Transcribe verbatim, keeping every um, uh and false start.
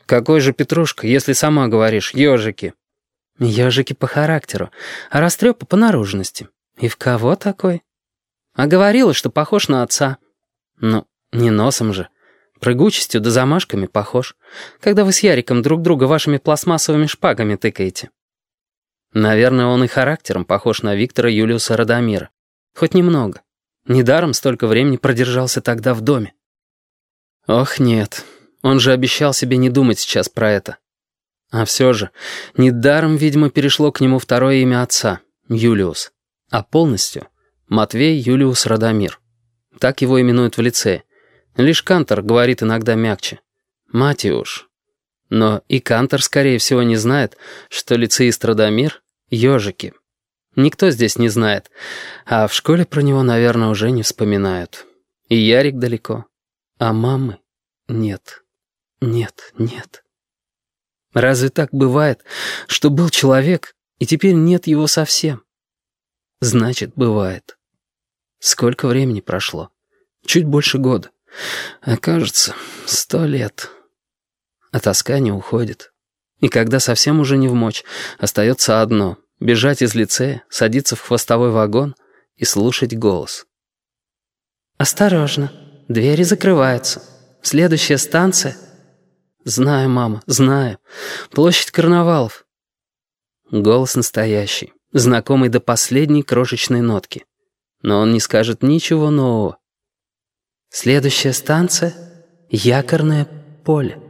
Какой же Петрушка, если сама говоришь, ежики? Ежики по характеру, а растрепа по наружности. И в кого такой? А говорила, что похож на отца. Ну, не носом же. Прыгучестью да замашками похож. Когда вы с Яриком друг друга вашими пластмассовыми шпагами тыкаете. Наверное, он и характером похож на Виктора Юлиуса Радомира. Хоть немного. Недаром столько времени продержался тогда в доме. Ох, нет. Он же обещал себе не думать сейчас про это. А все же, недаром, видимо, перешло к нему второе имя отца — Юлиус. А полностью — Матвей Юлиус Радомир. Так его именуют в лицее. Лишь Кантор говорит иногда мягче. Матиуш. Но и Кантор, скорее всего, не знает, что лицеист Радомир — ежики. Никто здесь не знает, а в школе про него, наверное, уже не вспоминают. И Ярик далеко, а мамы нет, нет, нет. Разве так бывает, что был человек, и теперь нет его совсем? Значит, бывает. Сколько времени прошло? Чуть больше года. А кажется, сто лет. А тоска не уходит. И когда совсем уже не вмочь, остается одно — бежать из лицея, садиться в хвостовой вагон и слушать голос. «Осторожно, двери закрываются. Следующая станция...» «Знаю, мама, знаю. Площадь карнавалов». Голос настоящий, знакомый до последней крошечной нотки. Но он не скажет ничего нового. «Следующая станция — Якорное поле».